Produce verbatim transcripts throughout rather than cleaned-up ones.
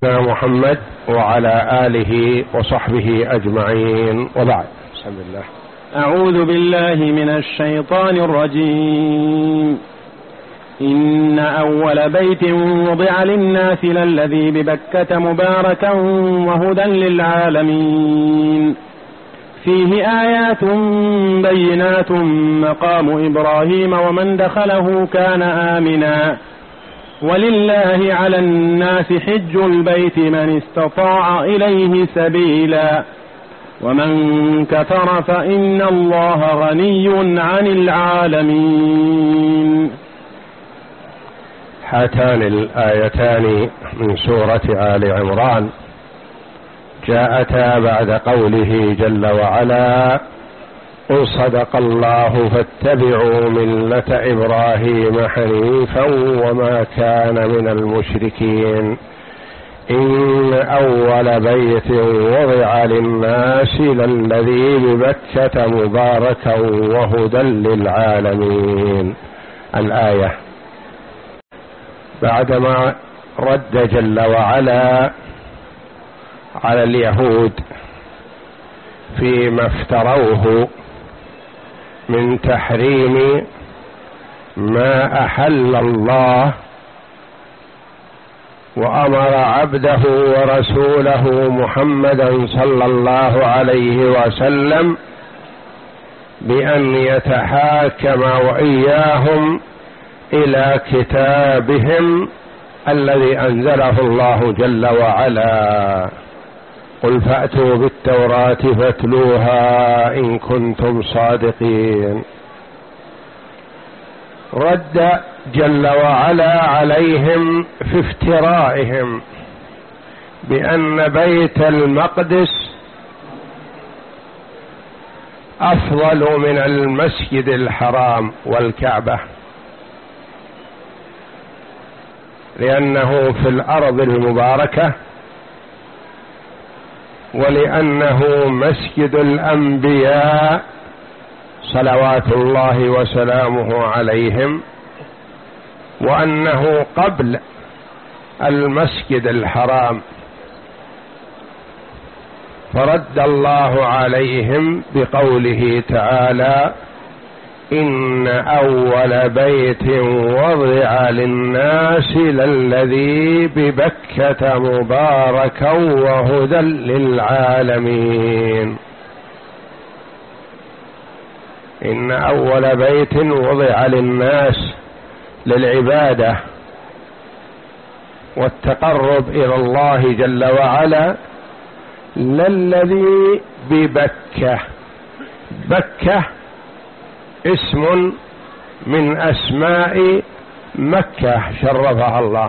محمد وعلى آله وصحبه أجمعين، وبعد. بسم الله. أعوذ بالله من الشيطان الرجيم. إن أول بيت وضع للناس للذي ببكة مباركا وهدى للعالمين فيه آيات بينات مقام إبراهيم ومن دخله كان آمنا ولله على الناس حج البيت من استطاع إليه سبيلا ومن كفر فإن الله غني عن العالمين. هاتان الآيتان من سورة آل عمران جاءتا بعد قوله جل وعلا: قل صدق الله فاتبعوا ملة إبراهيم حنيفا وما كان من المشركين إن أول بيت وضع للناس للذي ببكة مباركا وهدى للعالمين. الآية بعدما رد جل وعلا على اليهود فيما افتروه من تحريم ما أحل الله، وأمر عبده ورسوله محمدا صلى الله عليه وسلم بأن يتحاكم وإياهم إلى كتابهم الذي أنزله الله جل وعلا: قل فأتوا بالتوراة فاتلوها إن كنتم صادقين. رد جل وعلا عليهم في افترائهم بأن بيت المقدس أفضل من المسجد الحرام والكعبة، لأنه في الأرض المباركة، ولأنه مسجد الأنبياء صلوات الله وسلامه عليهم، وأنه قبل المسجد الحرام. فرد الله عليهم بقوله تعالى: إن أول بيت وضع للناس للذي ببكة مباركا وهدى للعالمين. إن أول بيت وضع للناس للعبادة والتقرب إلى الله جل وعلا للذي ببكة. بكة اسم من أسماء مكة شرفها الله،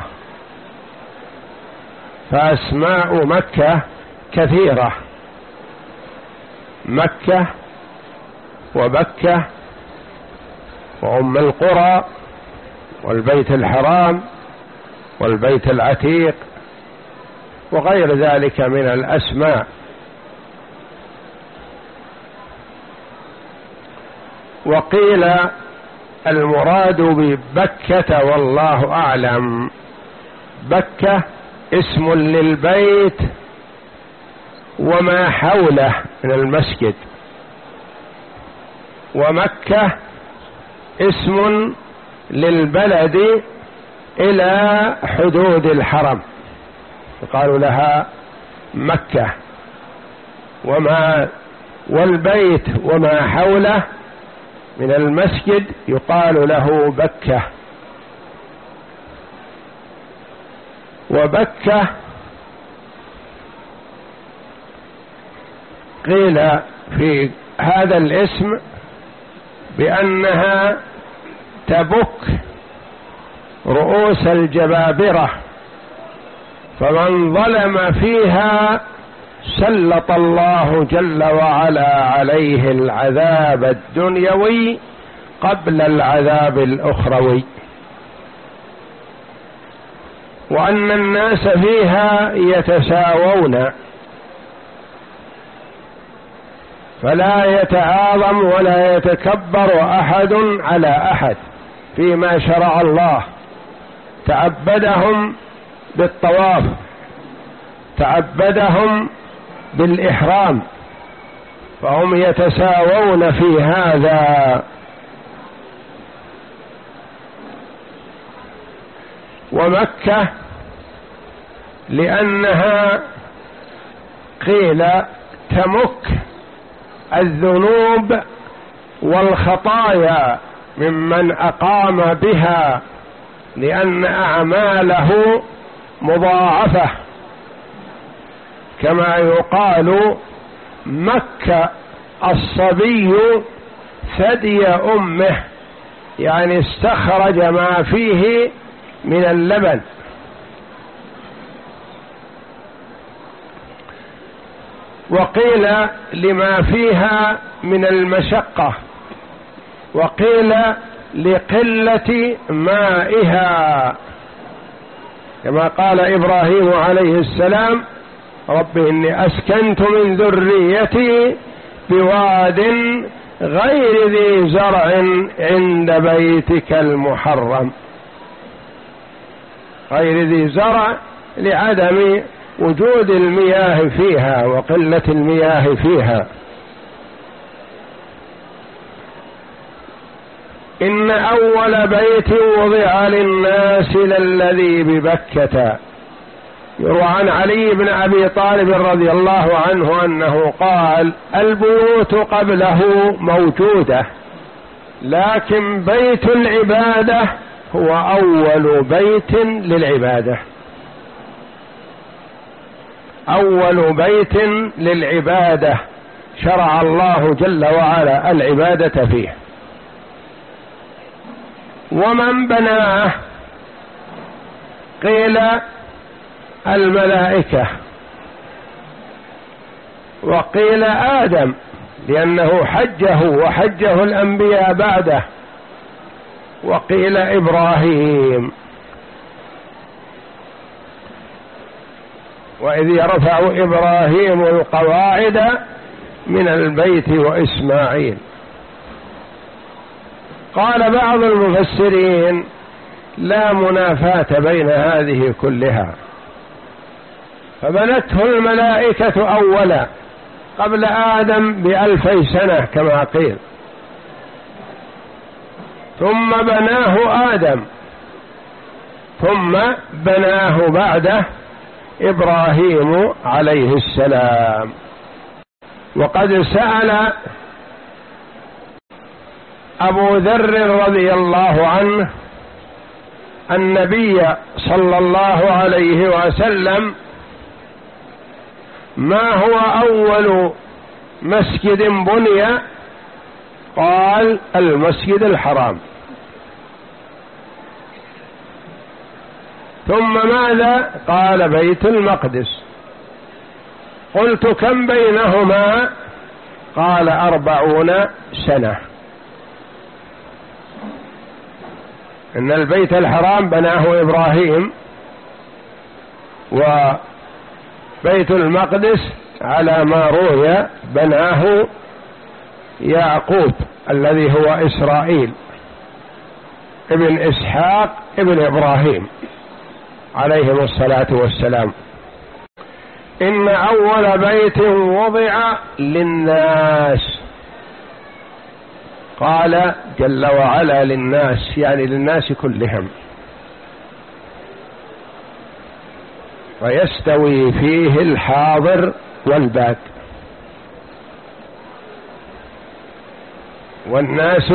فأسماء مكة كثيرة: مكة وبكة وأم القرى والبيت الحرام والبيت العتيق وغير ذلك من الأسماء. وقيل المراد ببكة والله أعلم بكة اسم للبيت وما حوله من المسجد، ومكة اسم للبلد إلى حدود الحرم، قالوا لها مكة. وما والبيت وما حوله من المسجد يقال له بكة. وبكة قيل في هذا الاسم بأنها تبك رؤوس الجبابرة، فمن ظلم فيها سلط الله جل وعلا عليه العذاب الدنيوي قبل العذاب الأخروي، وأن الناس فيها يتساوون فلا يتعاظم ولا يتكبر أحد على أحد فيما شرع الله. تعبدهم بالطواف تعبدهم بالإحرام، فهم يتساوون في هذا. ومكة لأنها قيل تمك الذنوب والخطايا ممن أقام بها، لأن أعماله مضاعفة، كما يقال مكة الصبي ثدي أمه، يعني استخرج ما فيه من اللبن. وقيل لما فيها من المشقة، وقيل لقلة مائها، كما قال إبراهيم عليه السلام: رب إني أسكنت من ذريتي بواد غير ذي زرع عند بيتك المحرم. غير ذي زرع لعدم وجود المياه فيها وقلة المياه فيها. إن أول بيت وضع للناس للذي ببكة. يروى عن علي بن أبي طالب رضي الله عنه أنه قال: البيوت قبله موجودة، لكن بيت العبادة هو أول بيت للعبادة، أول بيت للعبادة شرع الله جل وعلا العبادة فيه. ومن بناه قيل الملائكة، وقيل آدم لأنه حجه وحجه الأنبياء بعده، وقيل إبراهيم. وإذ يرفع إبراهيم القواعد من البيت وإسماعيل. قال بعض المفسرين: لا منافاة بين هذه كلها، فبنته الملائكة أولا قبل آدم بألفي سنة كما قيل، ثم بناه آدم، ثم بناه بعده إبراهيم عليه السلام. وقد سأل أبو ذر رضي الله عنه النبي صلى الله عليه وسلم: ما هو أول مسجد بني؟ قال: المسجد الحرام. ثم ماذا؟ قال: بيت المقدس. قلت: كم بينهما؟ قال: أربعون سنة. إن البيت الحرام بناه إبراهيم، وبيت المقدس على ما روي بناه يعقوب الذي هو إسرائيل ابن إسحاق ابن إبراهيم عليهم الصلاة والسلام. إن أول بيت وضع للناس، قال جل وعلا للناس، يعني للناس كلهم، ويستوي فيه الحاضر والباد. والناس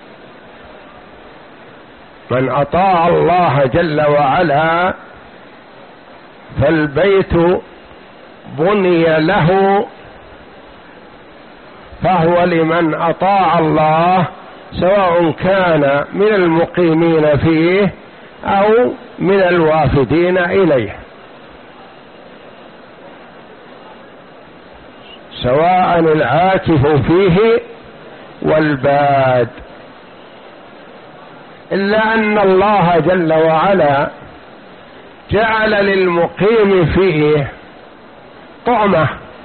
من أطاع الله جل وعلا فالبيت بني له، فهو لمن أطاع الله، سواء كان من المقيمين فيه أو من الوافدين إليه، سواء العاكف فيه والباد. إلا أن الله جل وعلا جعل للمقيم فيه طعمة،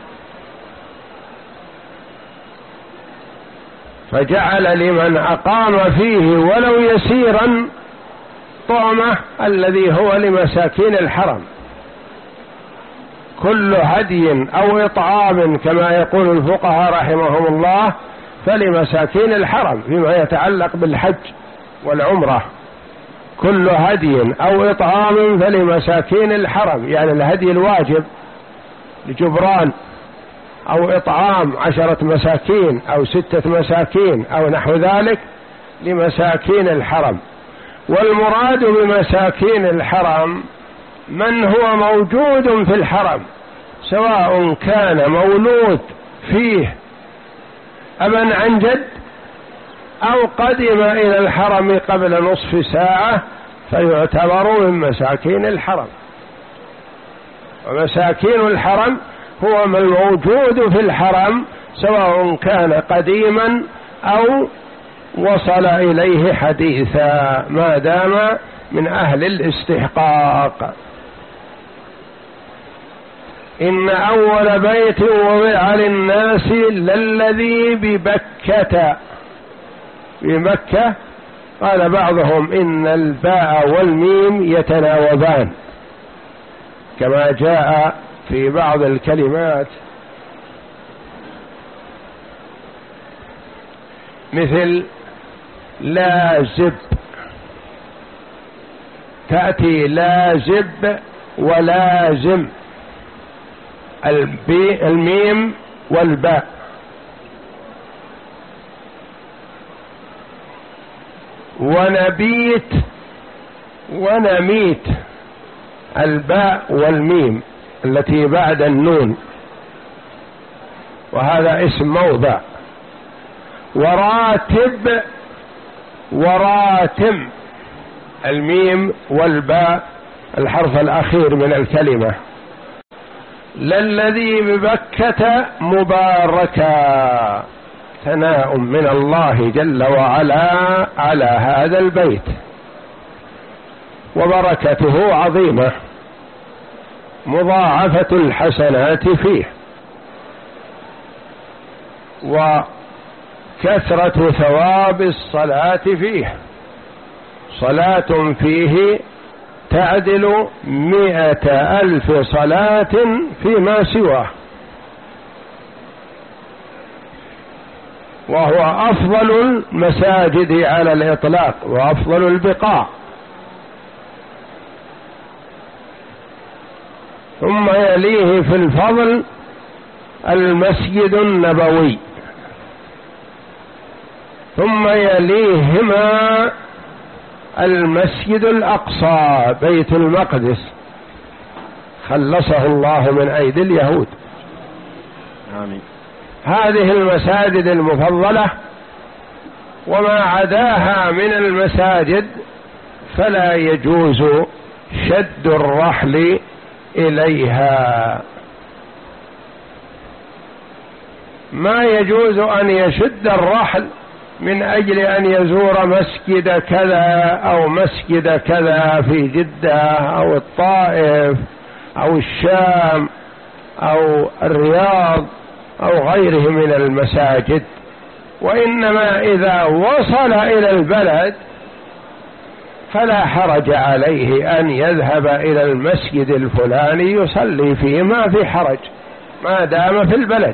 فجعل لمن أقام فيه ولو يسيرا طعمة الذي هو لمساكين الحرم. كل هدي أو إطعام كما يقول الفقهاء رحمهم الله فلمساكين الحرم فيما يتعلق بالحج والعمرة. كل هدي أو إطعام فلمساكين الحرم، يعني الهدي الواجب لجبران، أو إطعام عشرة مساكين أو ستة مساكين أو نحو ذلك لمساكين الحرم. والمراد بمساكين الحرم من هو موجود في الحرم، سواء كان مولود فيه أبا عن جد أو قدم إلى الحرم قبل نصف ساعة فيعتبر من مساكين الحرم. ومساكين الحرم هو من موجود في الحرم سواء كان قديما أو وصل إليه حديثا ما دام من أهل الاستحقاق. إن أول بيت وضع للناس للذي ببكة. بمكة قال بعضهم إن الباء والميم يتناوبان كما جاء في بعض الكلمات، مثل لازب، تأتي لازب ولازم، الميم والباء. ونبيت ونميت، الباء والميم التي بعد النون، وهذا اسم موضع. وراتب وراتم، الميم والباء الحرف الأخير من الكلمة. للذي ببكة مباركا، ثناء من الله جل وعلا على هذا البيت، وبركته عظيمة، مضاعفة الحسنات فيه، وكثرة ثواب الصلاة فيه. صلاة فيه تعدل مئة ألف صلاة فيما سواه، وهو أفضل المساجد على الإطلاق وأفضل البقاع. ثم يليه في الفضل المسجد النبوي، ثم يليهما المسجد الأقصى بيت المقدس، خلصه الله من أيدي اليهود. آمين. هذه المساجد المفضلة، وما عداها من المساجد فلا يجوز شد الرحل إليها. ما يجوز أن يشد الرحل من أجل أن يزور مسجد كذا أو مسجد كذا في جدة أو الطائف أو الشام أو الرياض أو غيره من المساجد. وإنما إذا وصل إلى البلد فلا حرج عليه أن يذهب إلى المسجد الفلاني يصلي فيه، ما في حرج ما دام في البلد.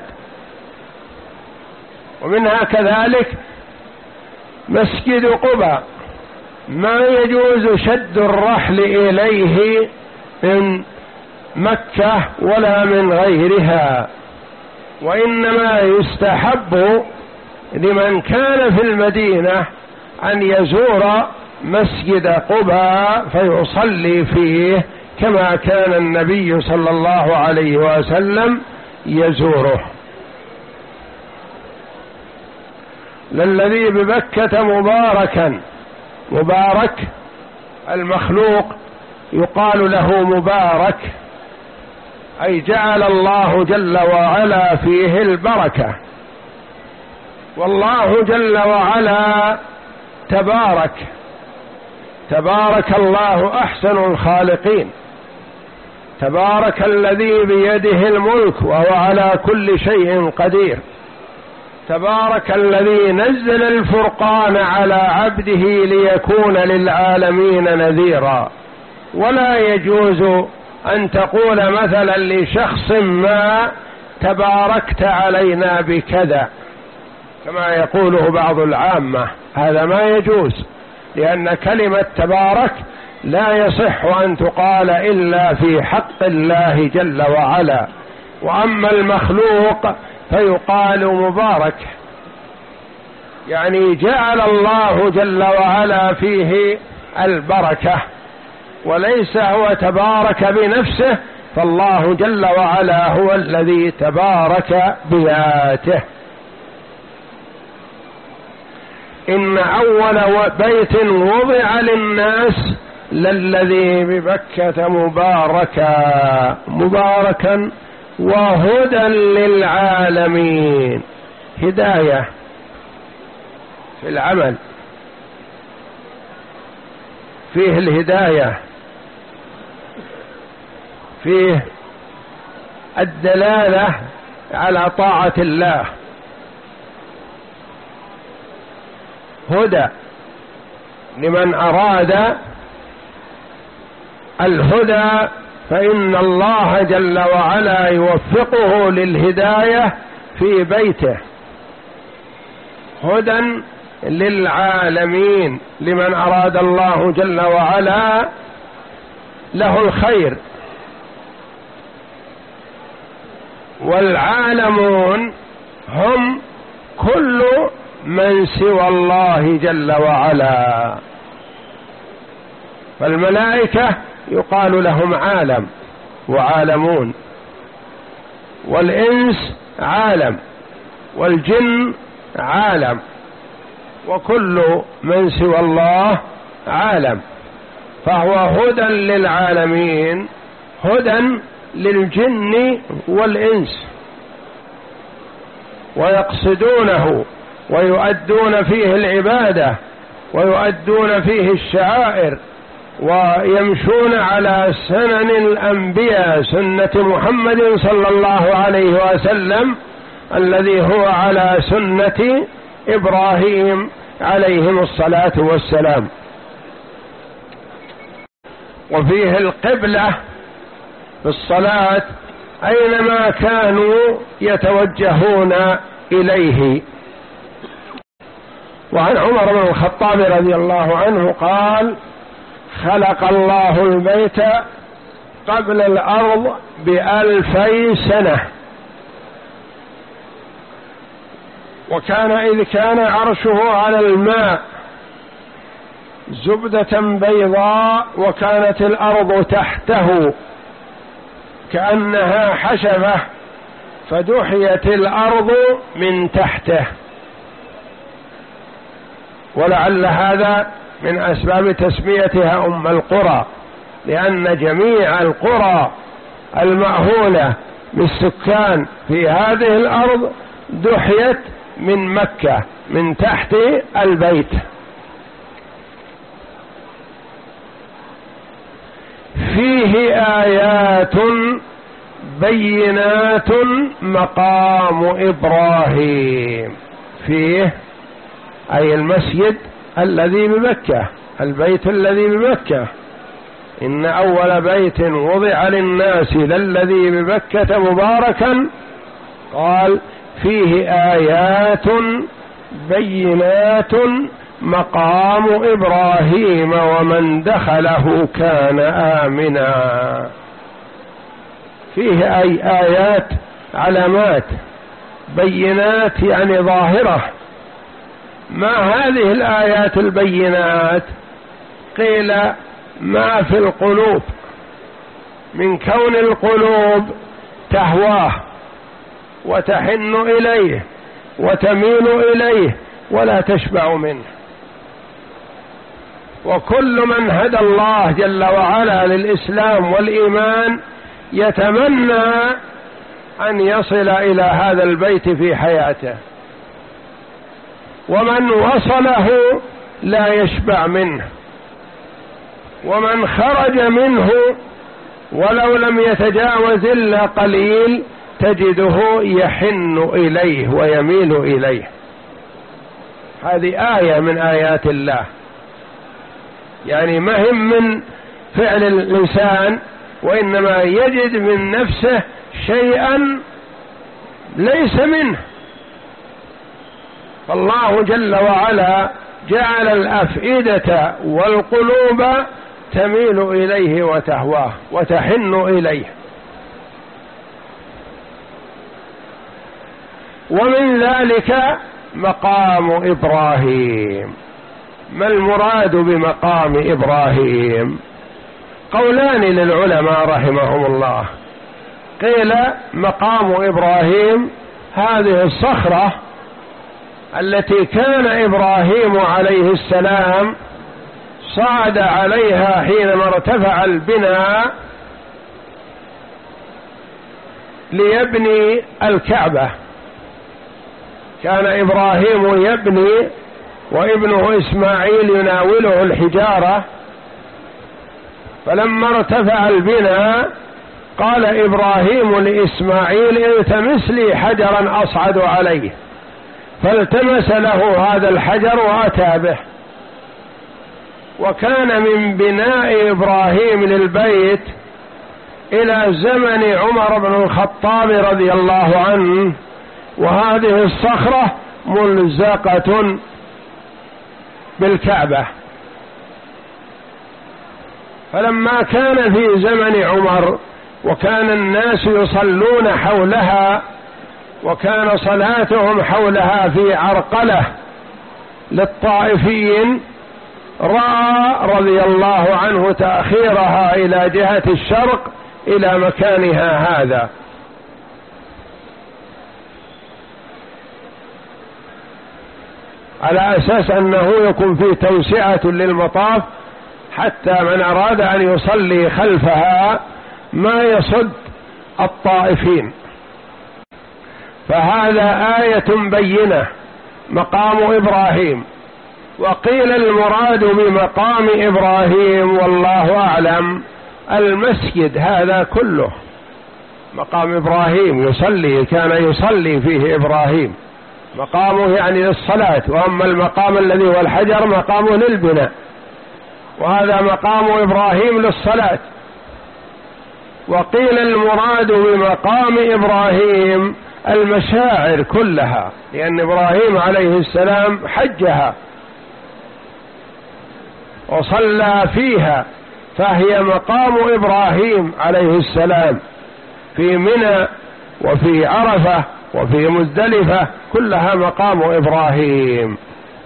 ومنها كذلك مسجد قباء، ما يجوز شد الرحل إليه من مكة ولا من غيرها، وإنما يستحب لمن كان في المدينة أن يزور مسجد قباء فيصلي فيه كما كان النبي صلى الله عليه وسلم يزوره. للذي ببكة مباركا، مبارك المخلوق يقال له مبارك، أي جعل الله جل وعلا فيه البركة. والله جل وعلا تبارك، تبارك الله أحسن الخالقين، تبارك الذي بيده الملك وهو على كل شيء قدير، تبارك الذي نزل الفرقان على عبده ليكون للعالمين نذيرا. ولا يجوز أن تقول مثلا لشخص ما تباركت علينا بكذا كما يقوله بعض العامة، هذا ما يجوز، لأن كلمة تبارك لا يصح أن تقال إلا في حق الله جل وعلا، وأما المخلوق فيقال مبارك، يعني جعل الله جل وعلا فيه البركة، وليس هو تبارك بنفسه، فالله جل وعلا هو الذي تبارك بذاته. إن أول بيت وضع للناس للذي ببكة مباركا مباركا وهدى للعالمين، هداية في العمل، فيه الهداية، فيه الدلالة على طاعة الله، هدى لمن أراد الهدى فإن الله جل وعلا يوفقه للهداية في بيته، هدى للعالمين لمن أراد الله جل وعلا له الخير. والعالمون هم كل من سوى الله جل وعلا، فالملائكة يقال لهم عالم وعالمون، والإنس عالم، والجن عالم، وكل من سوى الله عالم، فهو هدى للعالمين، هدى للجن والإنس، ويقصدونه ويؤدون فيه العبادة ويؤدون فيه الشعائر ويمشون على سنن الأنبياء، سنة محمد صلى الله عليه وسلم الذي هو على سنة إبراهيم عليهم الصلاة والسلام. وفيه القبلة في الصلاة أينما كانوا يتوجهون إليه. وعن عمر بن الخطاب رضي الله عنه قال: خلق الله البيت قبل الأرض بألفي سنة، وكان إذ كان عرشه على الماء زبدة بيضاء، وكانت الأرض تحته كأنها حشبة، فدحيت الأرض من تحته. ولعل هذا من أسباب تسميتها أم القرى، لأن جميع القرى المأهولة بالسكان في هذه الأرض دحيت من مكة من تحت البيت. فيه آيات بينات مقام إبراهيم، فيه أي المسجد الذي بمكة، البيت الذي بمكة. إن أول بيت وضع للناس للذي بمكة مباركا، قال فيه آيات بينات مقام إبراهيم ومن دخله كان آمنا. فيه أي آيات، علامات، بينات يعني ظاهرة. ما هذه الآيات البينات؟ قيل ما في القلوب، من كون القلوب تهواه وتحن إليه وتميل إليه ولا تشبع منه. وكل من هدى الله جل وعلا للإسلام والإيمان يتمنى أن يصل إلى هذا البيت في حياته، ومن وصله لا يشبع منه، ومن خرج منه ولو لم يتجاوز إلا قليل تجده يحن إليه ويميل إليه. هذه آية من آيات الله. يعني مهم من فعل الإنسان وإنما يجد من نفسه شيئا ليس منه. فالله جل وعلا جعل الأفئدة والقلوب تميل إليه وتهواه وتحن إليه. ومن ذلك مقام إبراهيم. ما المراد بمقام إبراهيم؟ قولان للعلماء رحمهم الله. قيل مقام إبراهيم هذه الصخرة التي كان إبراهيم عليه السلام صعد عليها حينما ارتفع البناء ليبني الكعبة. كان إبراهيم يبني وابنه إسماعيل يناوله الحجارة، فلما ارتفع البناء قال إبراهيم لإسماعيل التمس لي حجرا أصعد عليه، فالتمس له هذا الحجر وأتى به. وكان من بناء إبراهيم للبيت إلى زمن عمر بن الخطاب رضي الله عنه، وهذه الصخرة ملزقة بالكعبة. فلما كان في زمن عمر وكان الناس يصلون حولها وكان صلاتهم حولها في عرقلة للطائفين، رأى رضي الله عنه تأخيرها إلى جهة الشرق إلى مكانها هذا، على أساس أنه يكون فيه توسعة للمطاف حتى من أراد أن يصلي خلفها ما يصد الطائفين. فهذا آية بينة مقام إبراهيم. وقيل المراد بمقام إبراهيم والله أعلم المسجد هذا كله. مقام إبراهيم يصلي، كان يصلي فيه إبراهيم، مقامه يعني للصلاة. وأما المقام الذي هو الحجر مقامه للبناء، وهذا مقام إبراهيم للصلاة. وقيل المراد بمقام إبراهيم المشاعر كلها، لأن إبراهيم عليه السلام حجها وصلى فيها، فهي مقام إبراهيم عليه السلام في منى وفي عرفة وفي مزدلفة، كلها مقام إبراهيم.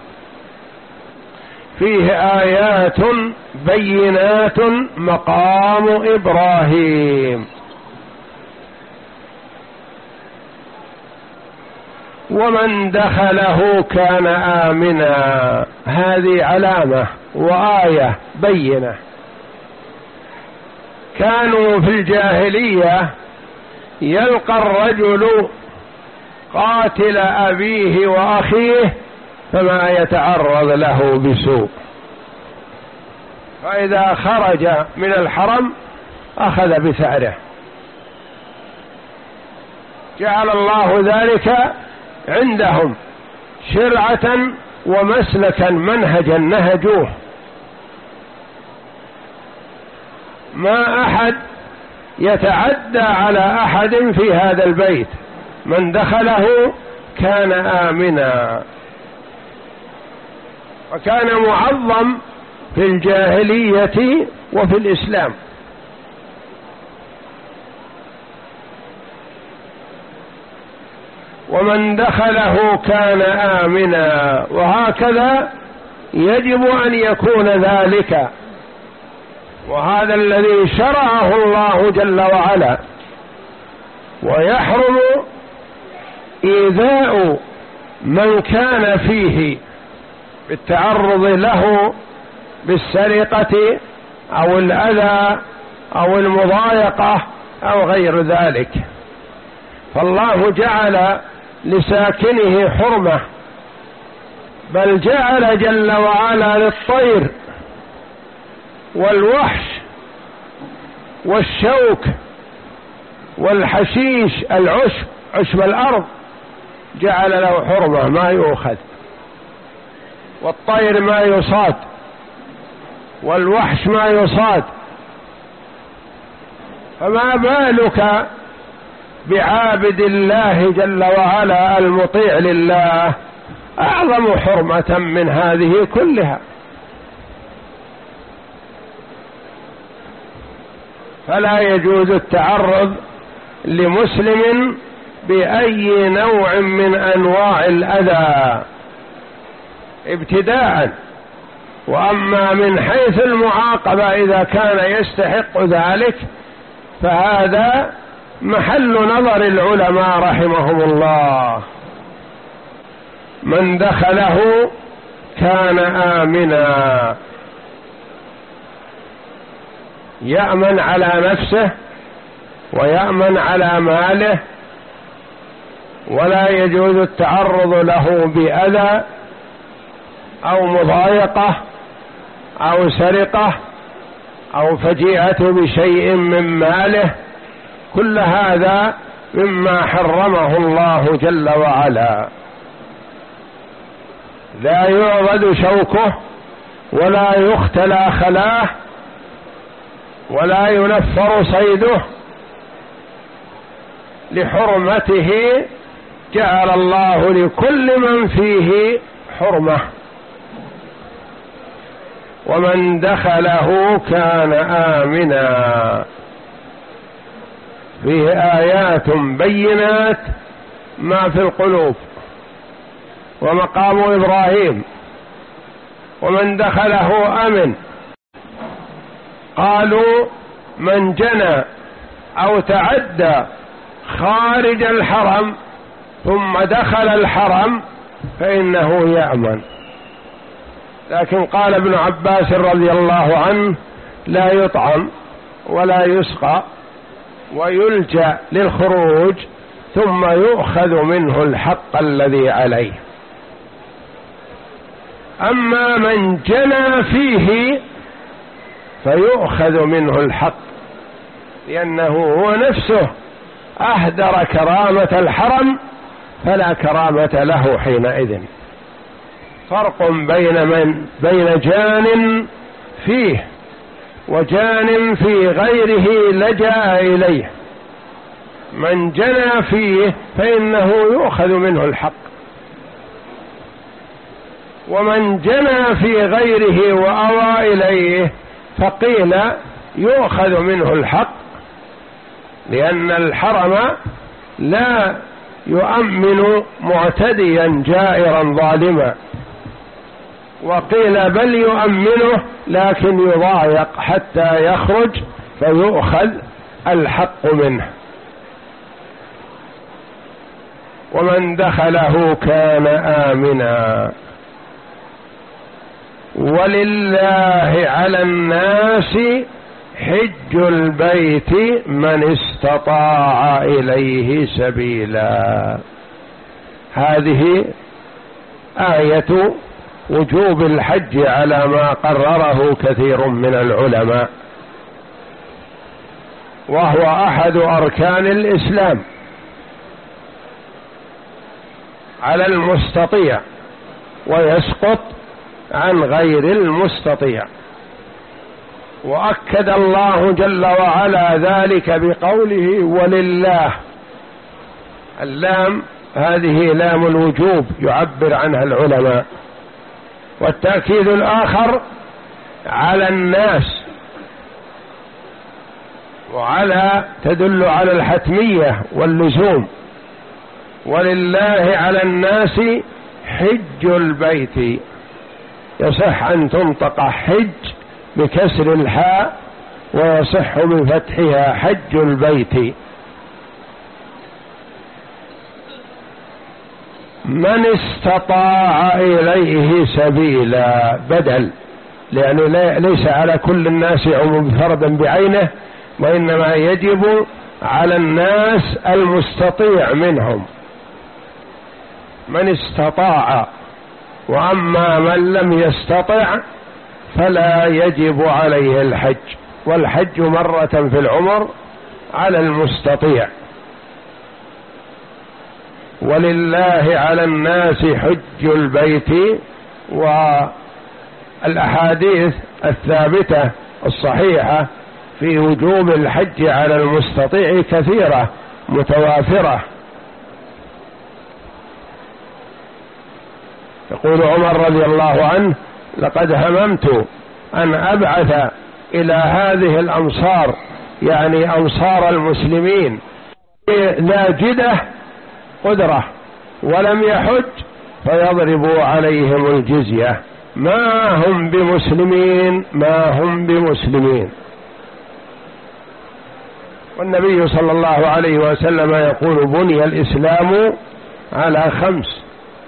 فيه آيات بينات مقام إبراهيم. ومن دخله كان آمنا، هذه علامة وآية بينة. كانوا في الجاهلية يلقى الرجل قاتل أبيه وأخيه فما يتعرض له بسوء، فإذا خرج من الحرم أخذ بثأره. جعل الله ذلك عندهم شرعة ومسلكا منهجا نهجوه، ما أحد يتعدى على أحد في هذا البيت، من دخله كان آمنا. وكان معظم في الجاهلية وفي الإسلام. ومن دخله كان آمنا، وهكذا يجب أن يكون ذلك. وهذا الذي شرعه الله جل وعلا. ويحرم إيذاء من كان فيه بالتعرض له بالسرقة أو الأذى أو المضايقة أو غير ذلك. فالله جعل لساكنه حرمة، بل جعل جل وعلا للطير والوحش والشوك والحشيش العشب، عشب الأرض، جعل له حرمة ما يؤخذ. والطير ما يصاد والوحش ما يصاد. فما بالك بعابد الله جل وعلا المطيع لله، أعظم حرمة من هذه كلها. فلا يجوز التعرض لمسلم بأي نوع من أنواع الأذى ابتداء. وأما من حيث المعاقبة إذا كان يستحق ذلك فهذا محل نظر العلماء رحمهم الله. من دخله كان آمنا، يأمن على نفسه ويأمن على ماله، ولا يجوز التعرض له بأذى أو مضايقة أو سرقة أو فجيئة بشيء من ماله، كل هذا مما حرمه الله جل وعلا. لا يعضد شوكه ولا يختلى خلاه ولا ينفر صيده، لحرمته جعل الله لكل من فيه حرمة. ومن دخله كان آمنا. فيه آيات بينات ما في القلوب، ومقام إبراهيم ومن دخله أمن. قالوا من جنى أو تعدى خارج الحرم ثم دخل الحرم فإنه يأمن. لكن قال ابن عباس رضي الله عنه لا يطعم ولا يسقى ويلجأ للخروج ثم يؤخذ منه الحق الذي عليه. أما من جنى فيه فيؤخذ منه الحق، لأنه هو نفسه أهدر كرامة الحرم فلا كرامة له حينئذ. فرق بين من بين جان فيه وجان في غيره لجأ إليه. من جنى فيه فإنه يؤخذ منه الحق، ومن جنى في غيره وأوى إليه فقيل يؤخذ منه الحق، لأن الحرم لا يؤمن معتديا جائرا ظالما، وقيل بل يؤمنه لكن يضايق حتى يخرج فيؤخذ الحق منه. ومن دخله كان آمنا. ولله على الناس حج البيت من استطاع إليه سبيلا. هذه آية وجوب الحج على ما قرره كثير من العلماء، وهو أحد أركان الإسلام على المستطيع، ويسقط عن غير المستطيع. وأكد الله جل وعلا ذلك بقوله ولله. اللام هذه لام الوجوب يعبر عنها العلماء. والتأكيد الآخر على الناس، وعلى تدل على الحتمية واللزوم. ولله على الناس حج البيت، يصح أن تنطق حج بكسر الحاء ويصح بفتحها حج البيت. من استطاع إليه سبيلا بدل، لأنه ليس على كل الناس عموم فردا بعينه، وإنما يجب على الناس المستطيع منهم. من استطاع. وأما من لم يستطع فلا يجب عليه الحج، والحج مرة في العمر على المستطيع. ولله على الناس حج البيت. والأحاديث الثابتة الصحيحة في وجوب الحج على المستطيع كثيرة متوافرة. يقول عمر رضي الله عنه: لقد هممت أن أبعث إلى هذه الأمصار، يعني أمصار المسلمين، لا جدة قدرة ولم يحج فيضربوا عليهم الجزية، ما هم بمسلمين ما هم بمسلمين. والنبي صلى الله عليه وسلم يقول: بني الإسلام على خمس،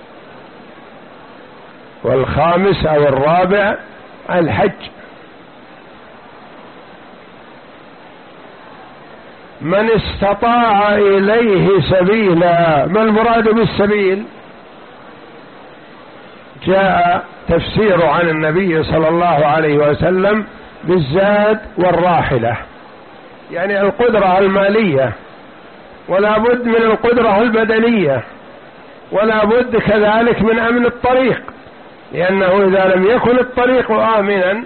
والخامس أو الرابع الحج. من استطاع إليه سبيلا. ما المراد بالسبيل؟ جاء تفسير عن النبي صلى الله عليه وسلم بالزاد والراحلة، يعني القدرة المالية، ولا بد من القدرة البدنية، ولا بد كذلك من أمن الطريق، لأنه إذا لم يكن الطريق آمنا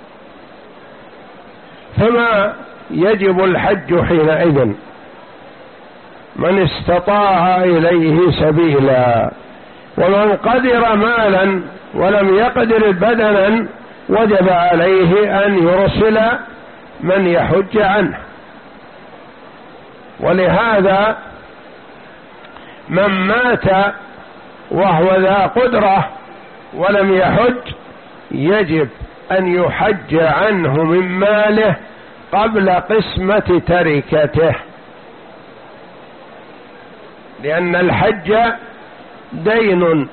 فما يجب الحج حينئذ. من استطاع إليه سبيلا. ومن قدر مالا ولم يقدر بدنا وجب عليه أن يرسل من يحج عنه. ولهذا من مات وهو ذا قدرة ولم يحج يجب أن يحج عنه من ماله قبل قسمة تركته، لأن الحج دين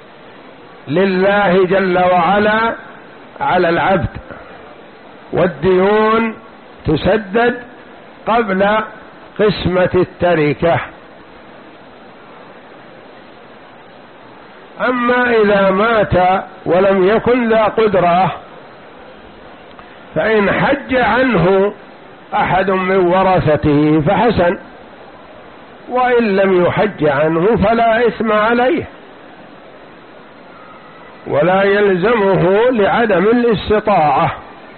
لله جل وعلا على العبد، والديون تسدد قبل قسمة التركة. أما إذا مات ولم يكن ذا قدرة فإن حج عنه أحد من ورثته فحسن، وإن لم يحج عنه فلا إثم عليه ولا يلزمه لعدم الاستطاعة.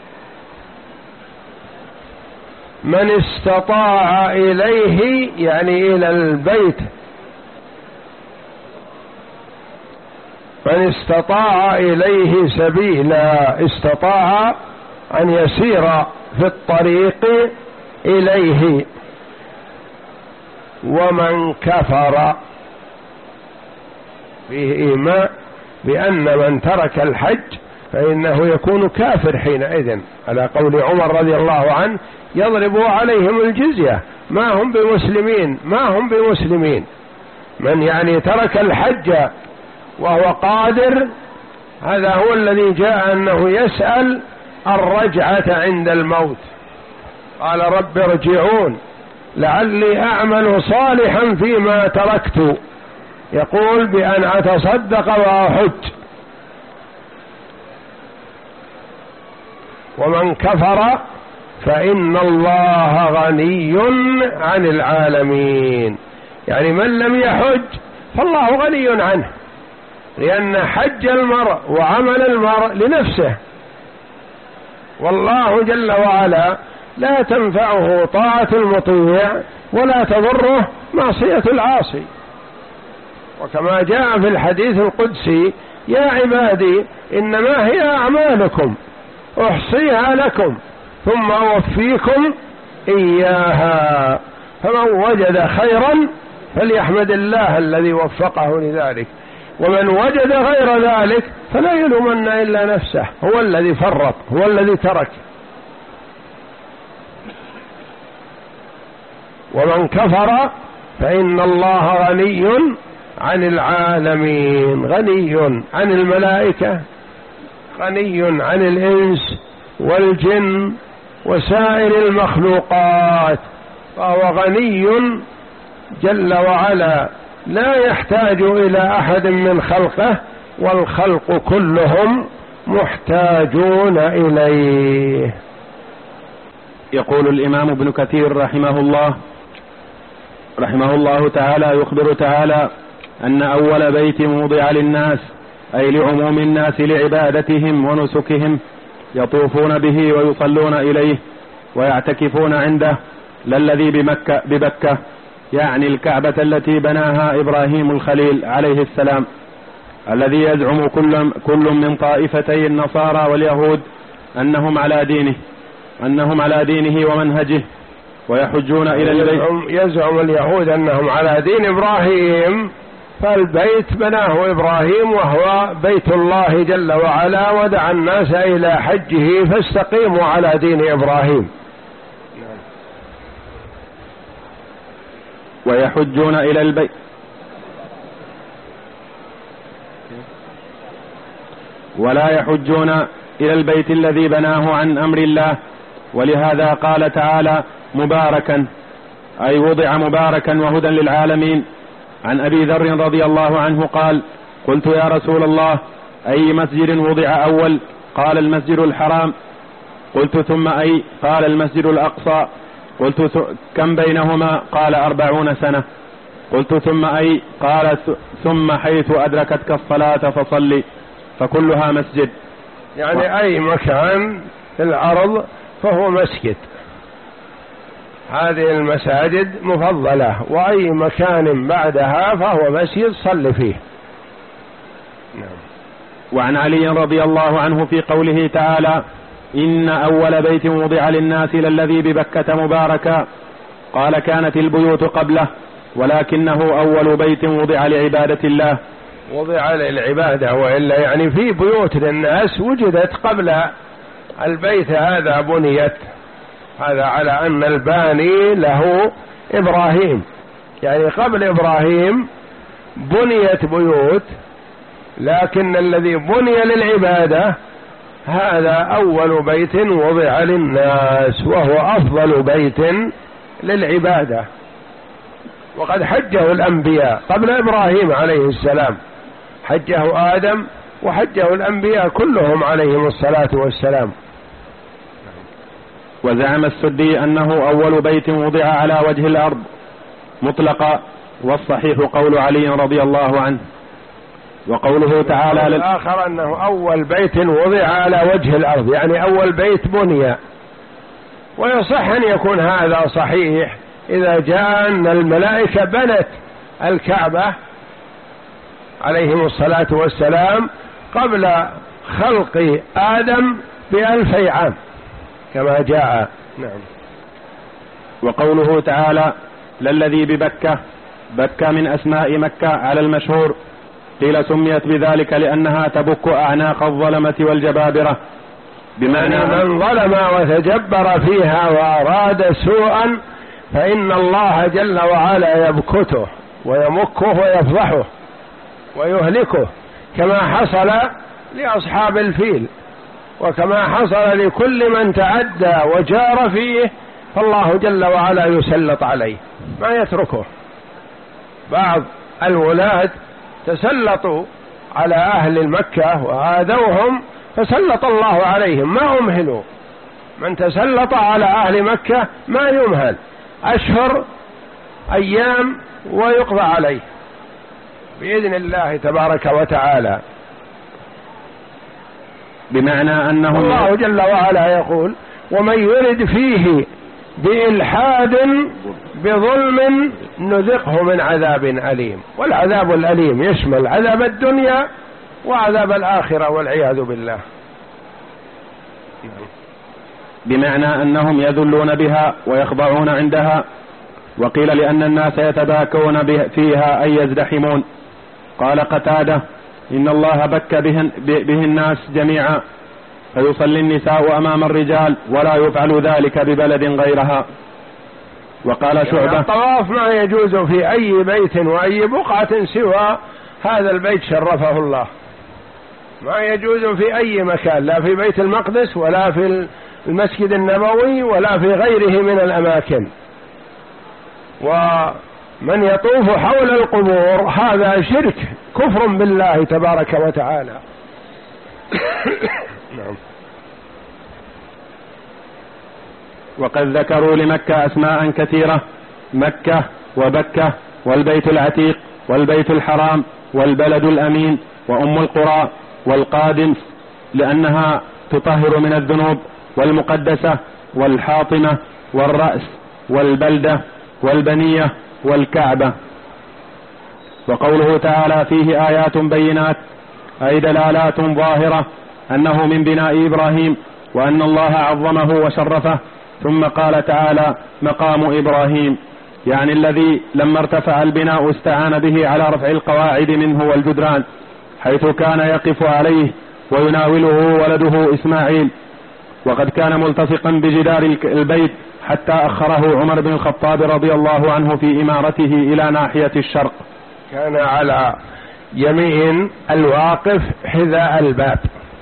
من استطاع إليه يعني إلى البيت، من استطاع إليه سبيلا، استطاع أن يسير في الطريق إليه. ومن كفر، فيه إيماء بأن من ترك الحج فإنه يكون كافر حينئذ، على قول عمر رضي الله عنه: يضرب عليهم الجزية، ما هم بمسلمين ما هم بمسلمين. من يعني ترك الحج وهو قادر، هذا هو الذي جاء أنه يسأل الرجعة عند الموت، قال: رب ارجعون لعلي أعمل صالحا فيما تركت، يقول بأن أتصدق وأحج. ومن كفر فإن الله غني عن العالمين، يعني من لم يحج فالله غني عنه، لأن حج المرء وعمل المرء لنفسه، والله جل وعلا لا تنفعه طاعة المطيع ولا تضره معصية العاصي. وكما جاء في الحديث القدسي: يا عبادي إنما هي أعمالكم أحصيها لكم ثم أوفيكم إياها، فمن وجد خيرا فليحمد الله الذي وفقه لذلك، ومن وجد غير ذلك فلا يلومن إلا نفسه، هو الذي فرط، هو الذي ترك. ومن كفر فإن الله غني عن العالمين، غني عن الملائكة، غني عن الإنس والجن وسائر المخلوقات، فهو غني جل وعلا لا يحتاج إلى أحد من خلقه، والخلق كلهم محتاجون إليه. يقول الإمام ابن كثير رحمه الله رحمه الله تعالى: يخبر تعالى أن أول بيت وضع للناس، أي لعموم الناس لعبادتهم ونسكهم، يطوفون به ويصلون إليه ويعتكفون عنده للذي بمكة ببكة، يعني الكعبة التي بناها إبراهيم الخليل عليه السلام، الذي يزعم كل, كل من طائفتي النصارى واليهود أنهم على دينه أنهم على دينه ومنهجه، ويحجون إلى البيت. يزعم اليهود أنهم على دين إبراهيم، فالبيت بناه إبراهيم وهو بيت الله جل وعلا، ودعا الناس إلى حجه فاستقيموا على دين إبراهيم. ويحجون إلى البيت ولا يحجون إلى البيت الذي بناه عن أمر الله، ولهذا قال تعالى مباركا، أي وضع مباركا وهدى للعالمين. عن أبي ذر رضي الله عنه قال: قلت يا رسول الله أي مسجد وضع أول؟ قال المسجد الحرام. قلت ثم أي؟ قال المسجد الأقصى. قلت كم بينهما؟ قال أربعون سنة. قلت ثم أي؟ قال ثم حيث أدركتك الصلاة فصلي، فكلها مسجد. يعني و... أي مكان في الأرض فهو مسجد، هذه المساجد مفضلة، وأي مكان بعدها فهو مسجد صل فيه. نعم. وعن علي رضي الله عنه في قوله تعالى: إن أول بيت وضع للناس للذي ببكة مباركا، قال: كانت البيوت قبله، ولكنه أول بيت وضع لعبادة الله. وضع للعبادة، وإلا يعني في بيوت للناس وجدت قبل البيت هذا بنيت، هذا على أن الباني له إبراهيم، يعني قبل إبراهيم بنيت بيوت، لكن الذي بني للعبادة هذا أول بيت وضع للناس، وهو أفضل بيت للعبادة. وقد حجه الأنبياء قبل إبراهيم عليه السلام، حجه آدم وحجه الأنبياء كلهم عليهم الصلاة والسلام. وزعم السدي أنه أول بيت وضع على وجه الأرض مطلقا، والصحيح قول علي رضي الله عنه. وقوله تعالى للآخر أنه أول بيت وضع على وجه الأرض، يعني أول بيت بني. ويصح أن يكون هذا صحيح إذا جاء أن الملائكة بنت الكعبة عليهم الصلاة والسلام قبل خلق آدم بألفي عام كما جاء. نعم. وقوله تعالى للذي ببكة، بكة من أسماء مكة على المشهور، قيل سميت بذلك لأنها تبك أعناق الظلمة والجبابرة، بمعنى من ظلم وتجبر فيها وأراد سوءا فإن الله جل وعلا يبكته ويمكه ويفضحه ويهلكه، كما حصل لأصحاب الفيل، وكما حصل لكل من تعدى وجار فيه، فالله جل وعلا يسلط عليه ما يتركه. بعض الولاد تسلطوا على أهل مكة وآذوهم فسلط الله عليهم، ما أمهلوا. من تسلط على أهل مكة ما يمهل، أشهر أيام ويقضى عليه بإذن الله تبارك وتعالى. بمعنى أنه الله جل وعلا يقول: ومن يرد فيه بإلحاد بظلم نذقه من عذاب أليم. والعذاب الأليم يشمل عذاب الدنيا وعذاب الآخرة والعياذ بالله. بمعنى أنهم يذلون بها ويخضعون عندها. وقيل لأن الناس يتباكون فيها أي يزدحمون. قال قتادة: إن الله بك به, به الناس جميعا، فيصلي النساء أمام الرجال ولا يفعل ذلك ببلد غيرها. وقال شعبة: الطواف ما يجوز في أي بيت وأي بقعة سوى هذا البيت شرفه الله، ما يجوز في أي مكان، لا في بيت المقدس ولا في المسجد النبوي ولا في غيره من الأماكن. ومن يطوف حول القبور هذا شرك، كفر بالله تبارك وتعالى. نعم. وقد ذكروا لمكة أسماء كثيرة: مكة وبكة والبيت العتيق والبيت الحرام والبلد الأمين وأم القرى والقادم، لأنها تطهر من الذنوب، والمقدسة والحاطمة والرأس والبلدة والبنية والكعبة. وقوله تعالى فيه آيات بينات أي دلالات ظاهرة أنه من بناء إبراهيم وأن الله عظمه وشرفه. ثم قال تعالى مقام إبراهيم، يعني الذي لما ارتفع البناء استعان به على رفع القواعد منه والجدران، حيث كان يقف عليه ويناوله ولده إسماعيل، وقد كان ملتصقا بجدار البيت حتى أخره عمر بن الخطاب رضي الله عنه في إمارته إلى ناحية الشرق. كان على يمين الواقف حذاء الباب،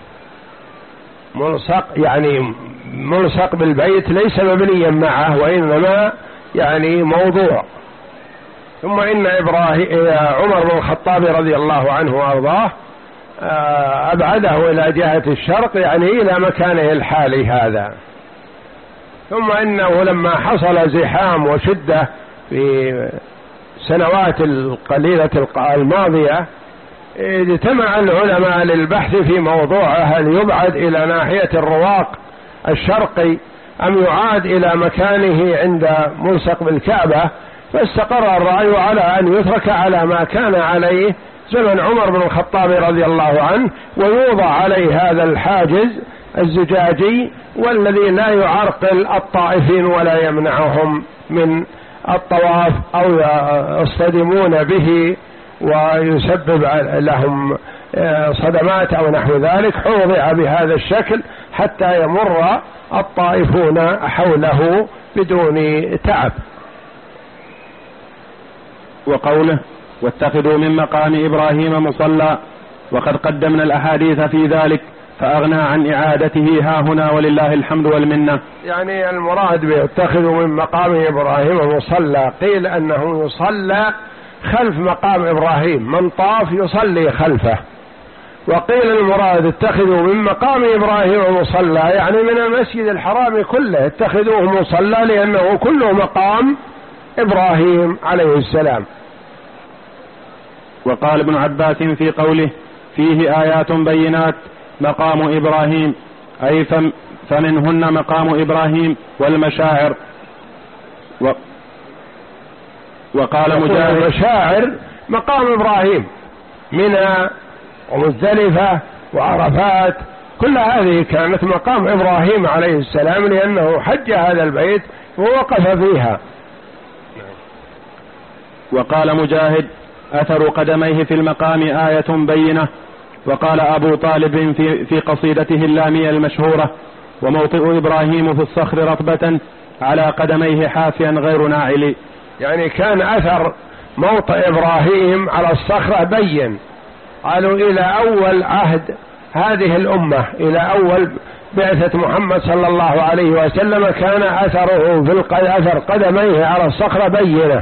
ملصق يعني ملصق بالبيت، ليس مبنيا معه وإنما يعني موضوع. ثم إن إبراهيم عمر بن الخطاب رضي الله عنه وأرضاه أبعده إلى جهة الشرق، يعني إلى مكانه الحالي هذا. ثم إنه لما حصل زحام وشدة في سنوات القليلة الماضية، اجتمع العلماء للبحث في موضوع هل يبعد إلى ناحية الرواق الشرقي أم يعاد إلى مكانه عند ملصق بالكعبة، فاستقر الرأي على أن يترك على ما كان عليه زمن عمر بن الخطاب رضي الله عنه، ويوضع عليه هذا الحاجز الزجاجي والذي لا يعرقل الطائفين ولا يمنعهم من الطواف أو يصطدمون به ويسبب لهم صدمات أو نحو ذلك. حوضع بهذا الشكل حتى يمر الطائفون حوله بدون تعب. وقوله واتخذوا من مقام إبراهيم مصلى، وقد قدمنا الأحاديث في ذلك فأغنى عن إعادته ها هنا ولله الحمد والمنة. يعني المراد باتخذوا من مقام إبراهيم مصلى، قيل أنه يصلى خلف مقام إبراهيم، من طاف يصلي خلفه. وقيل المراد اتخذوا من مقام إبراهيم مصلى، يعني من المسجد الحرام كله اتخذوه مصلى، لأنه كله مقام إبراهيم عليه السلام. وقال ابن عباس في قوله فيه آيات بينات مقام إبراهيم، أي فمنهن مقام إبراهيم والمشاعر. و وقال مجاهد المشاعر مقام إبراهيم، منى ومزدلفة وعرفات، كل هذه كانت مقام إبراهيم عليه السلام، لأنه حج هذا البيت ووقف فيها. وقال مجاهد أثر قدميه في المقام آية بينة. وقال أبو طالب في, في قصيدته اللامية المشهورة وموطئ إبراهيم في الصخر رطبة على قدميه حافيا غير ناعل، يعني كان أثر موطئ إبراهيم على الصخرة بين. قالوا إلى أول عهد هذه الأمة، إلى أول بعثة محمد صلى الله عليه وسلم، كان أثره في أثر قدميه على الصخرة بينة.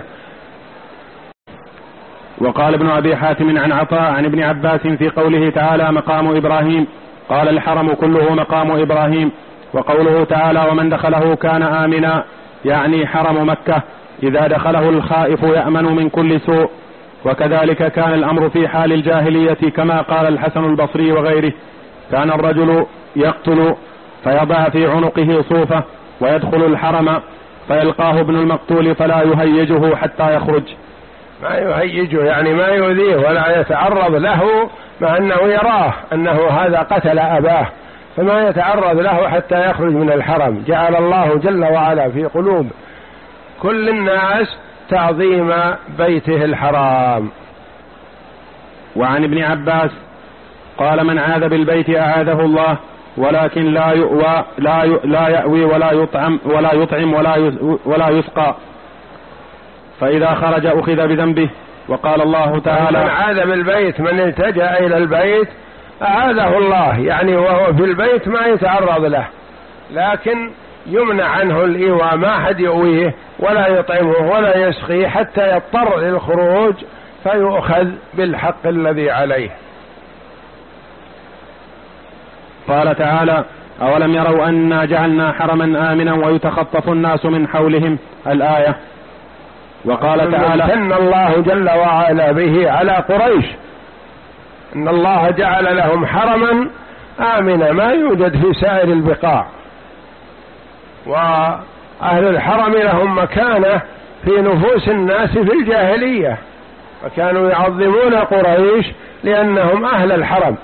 وقال ابن أبي حاتم عن عطاء عن ابن عباس في قوله تعالى مقام إبراهيم، قال الحرم كله مقام إبراهيم. وقوله تعالى ومن دخله كان آمنا، يعني حرم مكة، إذا دخله الخائف يأمن من كل سوء. وكذلك كان الأمر في حال الجاهلية، كما قال الحسن البصري وغيره، كان الرجل يقتل فيضع في عنقه صوفة ويدخل الحرم فيلقاه ابن المقتول فلا يهيجه حتى يخرج. ما يهيجه يعني ما يؤذيه ولا يتعرض له، مع أنه يراه أنه هذا قتل أباه، فما يتعرض له حتى يخرج من الحرم. جعل الله جل وعلا في قلوب كل الناس تعظيم بيته الحرام. وعن ابن عباس قال من عاذ بالبيت أعاذه الله، ولكن لا يؤوى لا لا يأوي ولا يطعم ولا يطعم ولا ولا يسقى، فإذا خرج أخذ بذنبه. وقال الله تعالى من عاذ بالبيت، من التجأ إلى البيت أعاذه الله، يعني وهو في البيت ما يتعرض له، لكن يمنع عنه الإيواء، ما حد يؤويه ولا يطعمه ولا يسقيه حتى يضطر للخروج فيؤخذ بالحق الذي عليه. قال تعالى أولم يروا أنا جعلنا حرما آمنا ويتخطف الناس من حولهم، الآية. وقال تعالى امتن الله جل وعلا به على قريش، إن الله جعل لهم حرما آمنا ما يوجد في سائر البقاع. وأهل الحرم لهم مكانة في نفوس الناس في الجاهلية، فكانوا يعظمون قريش لأنهم أهل الحرم.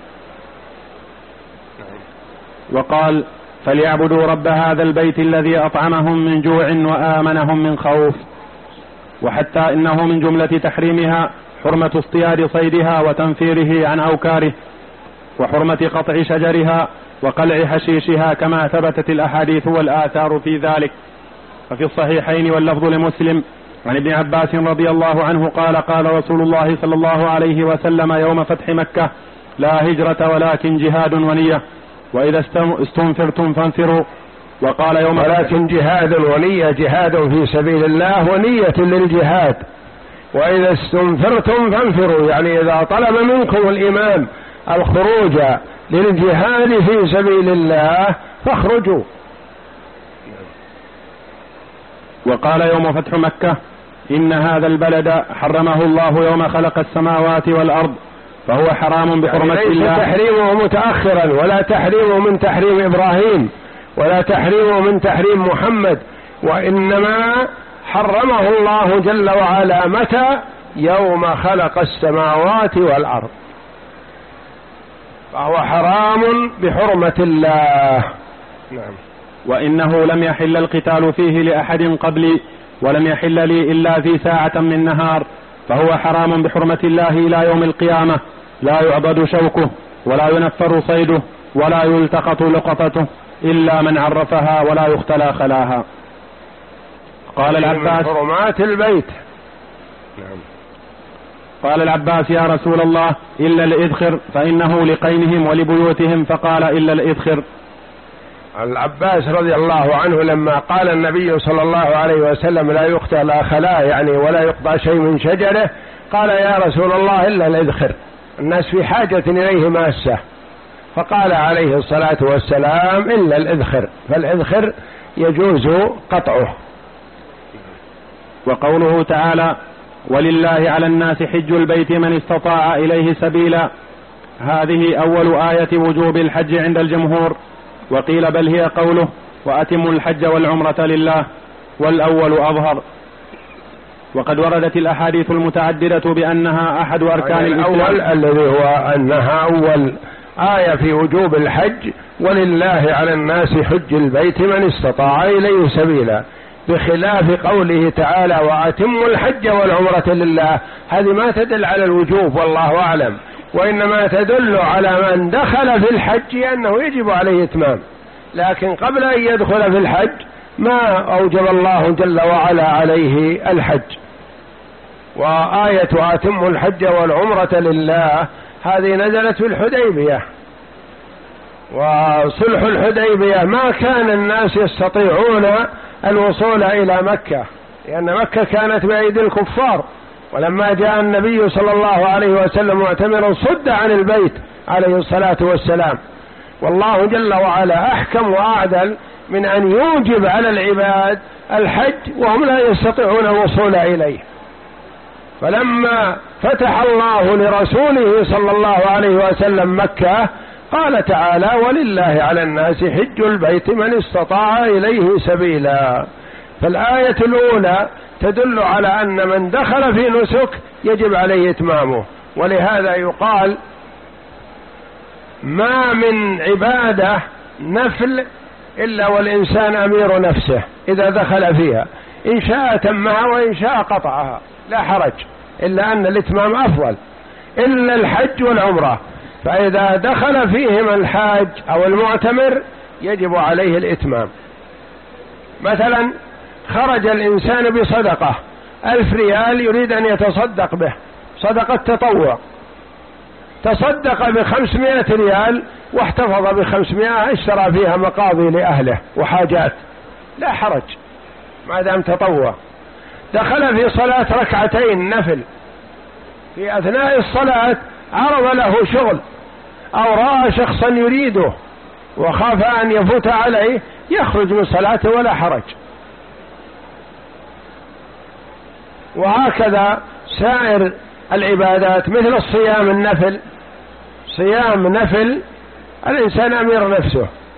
وقال فليعبدوا رب هذا البيت الذي أطعمهم من جوع وآمنهم من خوف. وحتى إنه من جملة تحريمها حرمة اصطياد صيدها وتنفيره عن أوكاره، وحرمة قطع شجرها وقلع حشيشها، كما ثبتت الأحاديث والآثار في ذلك. ففي الصحيحين واللفظ لمسلم عن ابن عباس رضي الله عنه قال قال رسول الله صلى الله عليه وسلم يوم فتح مكة لا هجرة ولكن جهاد ونية، وإذا استنفرتم فانفروا. وقال يوم ولكن جهاد ونية، جهاد في سبيل الله ونية للجهاد. وإذا استنفرتم فانفروا، يعني إذا طلب منكم الإمام الخروج للجهاد في سبيل الله فاخرجوا. وقال يوم فتح مكة إن هذا البلد حرمه الله يوم خلق السماوات والأرض فهو حرام بحرمة يعني الله. ليس تحريمه متأخرا، ولا تحريمه من تحريم إبراهيم، ولا تحريمه من تحريم محمد، وإنما حرمه الله جل وعلا متى؟ يوم خلق السماوات والأرض، فهو حرام بحرمة الله. نعم. وإنه لم يحل القتال فيه لأحد قبلي ولم يحل لي إلا في ساعة من نهار، فهو حرام بحرمة الله إلى يوم القيامة، لا يعضد شوكه ولا ينفر صيده ولا يلتقط لقطته إلا من عرفها ولا يختلى خلاها. قال العباس حرمات البيت. نعم. قال العباس يا رسول الله إلا الإذخر فإنه لقينهم ولبيوتهم، فقال إلا الإذخر. العباس رضي الله عنه لما قال النبي صلى الله عليه وسلم لا يقطع لا خلاء يعني ولا يقطع شيء من شجره، قال يا رسول الله إلا الإذخر، الناس في حاجة إليه ماسة، فقال عليه الصلاة والسلام إلا الإذخر، فالإذخر يجوز قطعه. وقوله تعالى ولله على الناس حج البيت من استطاع إليه سبيلا، هذه أول آية وجوب الحج عند الجمهور، وقيل بل هي قوله وأتموا الحج والعمرة لله، والأول أظهر. وقد وردت الأحاديث المتعددة بأنها أحد أركان الإسلام. الأول الذي هو أنها أول آية في وجوب الحج، ولله على الناس حج البيت من استطاع إليه سبيلا، بخلاف قوله تعالى وأتموا الحج والعمرة لله، هذه ما تدل على الوجوب والله أعلم، وإنما تدل على من دخل في الحج أنه يجب عليه إتمام، لكن قبل أن يدخل في الحج ما أوجب الله جل وعلا عليه الحج. وآية وأتموا الحج والعمرة لله هذه نزلت في الحديبية، وصلح الحديبية ما كان الناس يستطيعون الوصول إلى مكة، لأن مكة كانت بأيدي الكفار، ولما جاء النبي صلى الله عليه وسلم معتمرا صد عن البيت عليه الصلاة والسلام، والله جل وعلا أحكم وأعدل من أن يوجب على العباد الحج وهم لا يستطيعون الوصول إليه. فلما فتح الله لرسوله صلى الله عليه وسلم مكة قال تعالى ولله على الناس حج البيت من استطاع إليه سبيلا، فالآية الأولى تدل على أن من دخل في نسك يجب عليه إتمامه، ولهذا يقال ما من عبادة نفل إلا والإنسان أمير نفسه إذا دخل فيها، إن شاء تمها وإن شاء قطعها لا حرج، إلا أن الإتمام أفضل، إلا الحج والعمرة، فإذا دخل فيهم الحاج أو المعتمر يجب عليه الإتمام. مثلا خرج الإنسان بصدقة ألف ريال يريد أن يتصدق به صدقة تطوع، تصدق بخمسمائة ريال واحتفظ بخمسمائة اشترى فيها مقاضي لأهله وحاجات، لا حرج ما دام تطوع. دخل في صلاة ركعتين نفل، في أثناء الصلاة عرض له شغل أو رأى شخصا يريده وخاف أن يفوت عليه يخرج من صلاته ولا حرج. وهكذا سائر العبادات مثل الصيام النفل، صيام نفل الإنسان أمير نفسه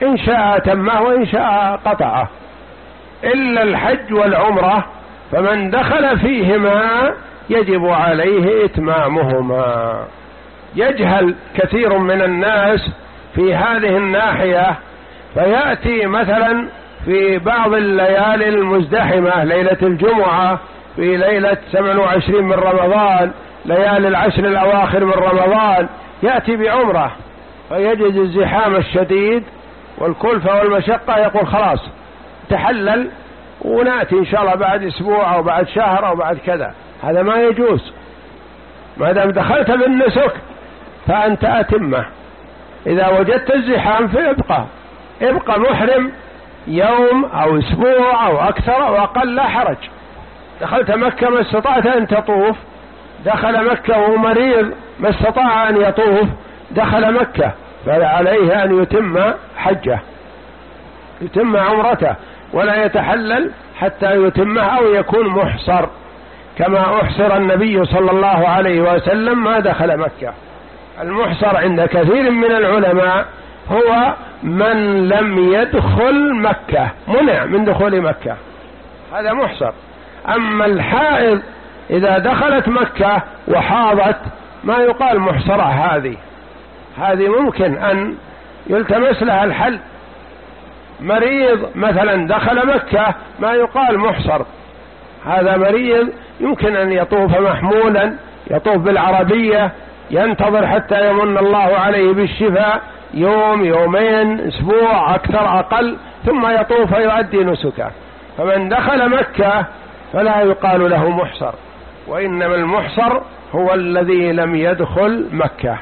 إن شاء تمه وإن شاء قطعه، إلا الحج والعمرة فمن دخل فيهما يجب عليه إتمامهما. يجهل كثير من الناس في هذه الناحية، فيأتي مثلا في بعض الليالي المزدحمة، ليلة الجمعة، في ليلة ثمان وعشرين من رمضان، ليالي العشر الأواخر من رمضان، يأتي بعمرة فيجد الزحام الشديد والكلفة والمشقة، يقول خلاص تحلل ونأتي إن شاء الله بعد أسبوع أو بعد شهر أو بعد كذا. هذا ما يجوز، ما دام دخلت بالنسك فأنت أتمه. إذا وجدت الزحام فابقى ابقى محرم يوم أو أسبوع أو أكثر أو أقل، لا حرج. دخلت مكة ما استطعت أن تطوف، دخل مكة وهو مريض ما استطاع أن يطوف، دخل مكة، فعليه أن يتم حجه، يتم عمرته، ولا يتحلل حتى يتمه أو يكون محصر، كما أحصر النبي صلى الله عليه وسلم ما دخل مكة. المحصر عند كثير من العلماء هو من لم يدخل مكة، منع من دخول مكة، هذا محصر. أما الحائض إذا دخلت مكة وحاضت ما يقال محصرة، هذه هذه ممكن أن يلتمس لها الحل. مريض مثلا دخل مكة ما يقال محصر، هذا مريض يمكن أن يطوف محمولا، يطوف بالعربية، ينتظر حتى يمن الله عليه بالشفاء يوم يومين أسبوع أكثر أقل، ثم يطوف ويؤدي نسكه. فمن دخل مكة فلا يقال له محصر، وإنما المحصر هو الذي لم يدخل مكة.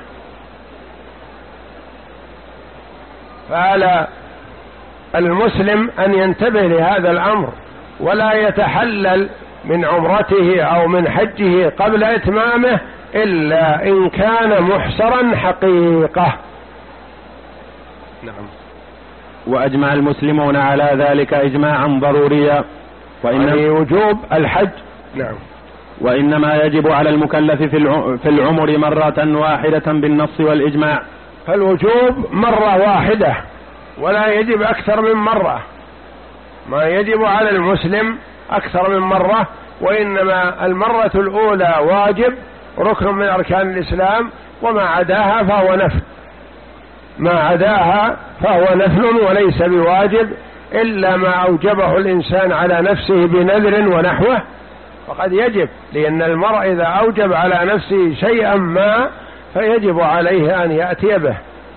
فعلى المسلم أن ينتبه لهذا الأمر، ولا يتحلل من عمرته أو من حجه قبل إتمامه إلا إن كان محصرا حقيقة. نعم. وأجمع المسلمون على ذلك إجماعا ضروريا، وإنما وجوب الحج. نعم. وإنما يجب على المكلف في العمر مرة واحدة بالنص والإجماع. فالوجوب مرة واحدة ولا يجب أكثر من مرة، ما يجب على المسلم أكثر من مرة، وإنما المرة الأولى واجب ركن من أركان الإسلام، وما عداها فهو نفل، ما عداها فهو نفل وليس بواجب، إلا ما أوجبه الإنسان على نفسه بنذر ونحوه فقد يجب، لأن المرء إذا أوجب على نفسه شيئا ما فيجب عليه أن يأتي به.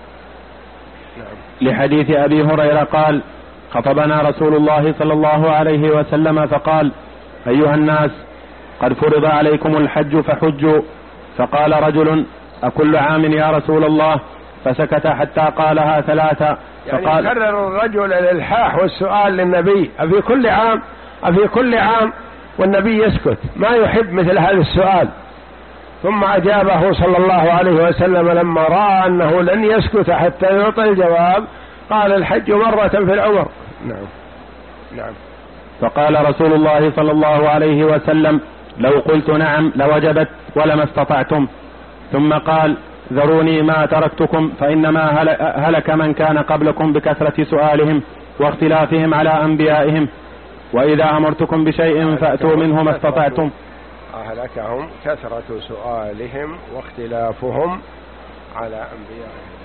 لحديث أبي هريرة قال: خطبنا رسول الله صلى الله عليه وسلم فقال: أيها الناس، قد فرض عليكم الحج فحجوا. فقال رجل: أكل عام يا رسول الله؟ فسكت حتى قالها ثلاثة. يعني فقال كرر الرجل الإلحاح والسؤال للنبي: أفي كل عام أفي كل عام، والنبي يسكت، ما يحب مثل هذا السؤال. ثم أجابه صلى الله عليه وسلم لما رأى أنه لن يسكت حتى يعطي الجواب، قال: الحج مرة في العمر. نعم. نعم. فقال رسول الله صلى الله عليه وسلم: لو قلت نعم لوجبت ولما استطعتم. ثم قال: ذروني ما تركتكم، فإنما هلك من كان قبلكم بكثرة سؤالهم واختلافهم على أنبيائهم، وإذا أمرتكم بشيء فأتوا منه ما استطعتم. أهلكهم كثرة سؤالهم واختلافهم على أنبيائهم.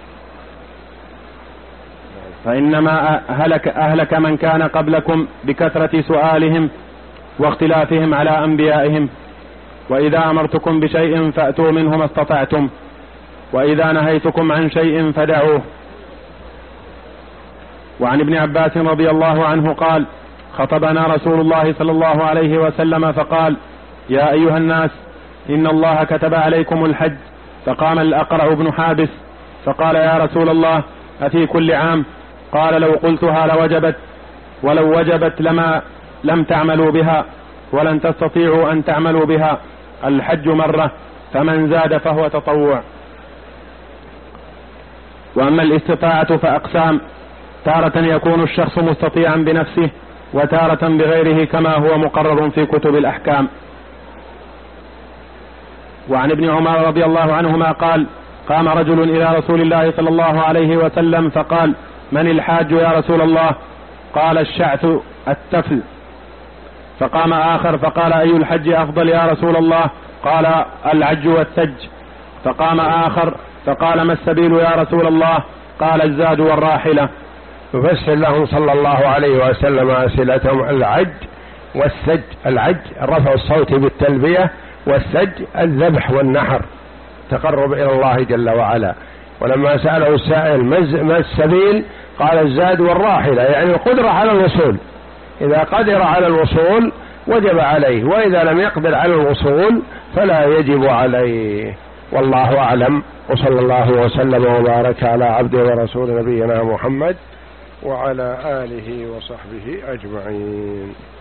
فإنما أهلك, أهلك من كان قبلكم بكثرة سؤالهم واختلافهم على أنبيائهم، وإذا أمرتكم بشيء فأتوا منه ما استطعتم، وإذا نهيتكم عن شيء فدعوه. وعن ابن عباس رضي الله عنه قال: خطبنا رسول الله صلى الله عليه وسلم فقال: يا أيها الناس، إن الله كتب عليكم الحج. فقام الأقرع بن حابس فقال: يا رسول الله، أفي كل عام؟ قال: لو قلتها لوجبت، ولو وجبت لما لم تعملوا بها، ولن تستطيعوا أن تعملوا بها. الحج مرة، فمن زاد فهو تطوع. وأما الاستطاعة فأقسام: تارة يكون الشخص مستطيعا بنفسه، وتارة بغيره، كما هو مقرر في كتب الأحكام. وعن ابن عمر رضي الله عنهما قال: قام رجل إلى رسول الله صلى الله عليه وسلم فقال: من الحاج يا رسول الله؟ قال الشعث التفل. فقام آخر فقال أي الحج أفضل يا رسول الله؟ قال العج والثج. فقام آخر فقال ما السبيل يا رسول الله؟ قال الزاد والراحلة. يفسر لهم صلى الله عليه وسلم أسئلتهم العج والثج. العج رفع الصوت بالتلبية، والثج الذبح والنحر تقرب إلى الله جل وعلا. ولما سأله السائل ما السبيل؟ قال الزاد والراحلة، يعني القدرة على الوصول. إذا قدر على الوصول وجب عليه، وإذا لم يقدر على الوصول فلا يجب عليه. والله أعلم، وصلى الله وسلم وبارك على عبده ورسول نبينا محمد وعلى آله وصحبه أجمعين.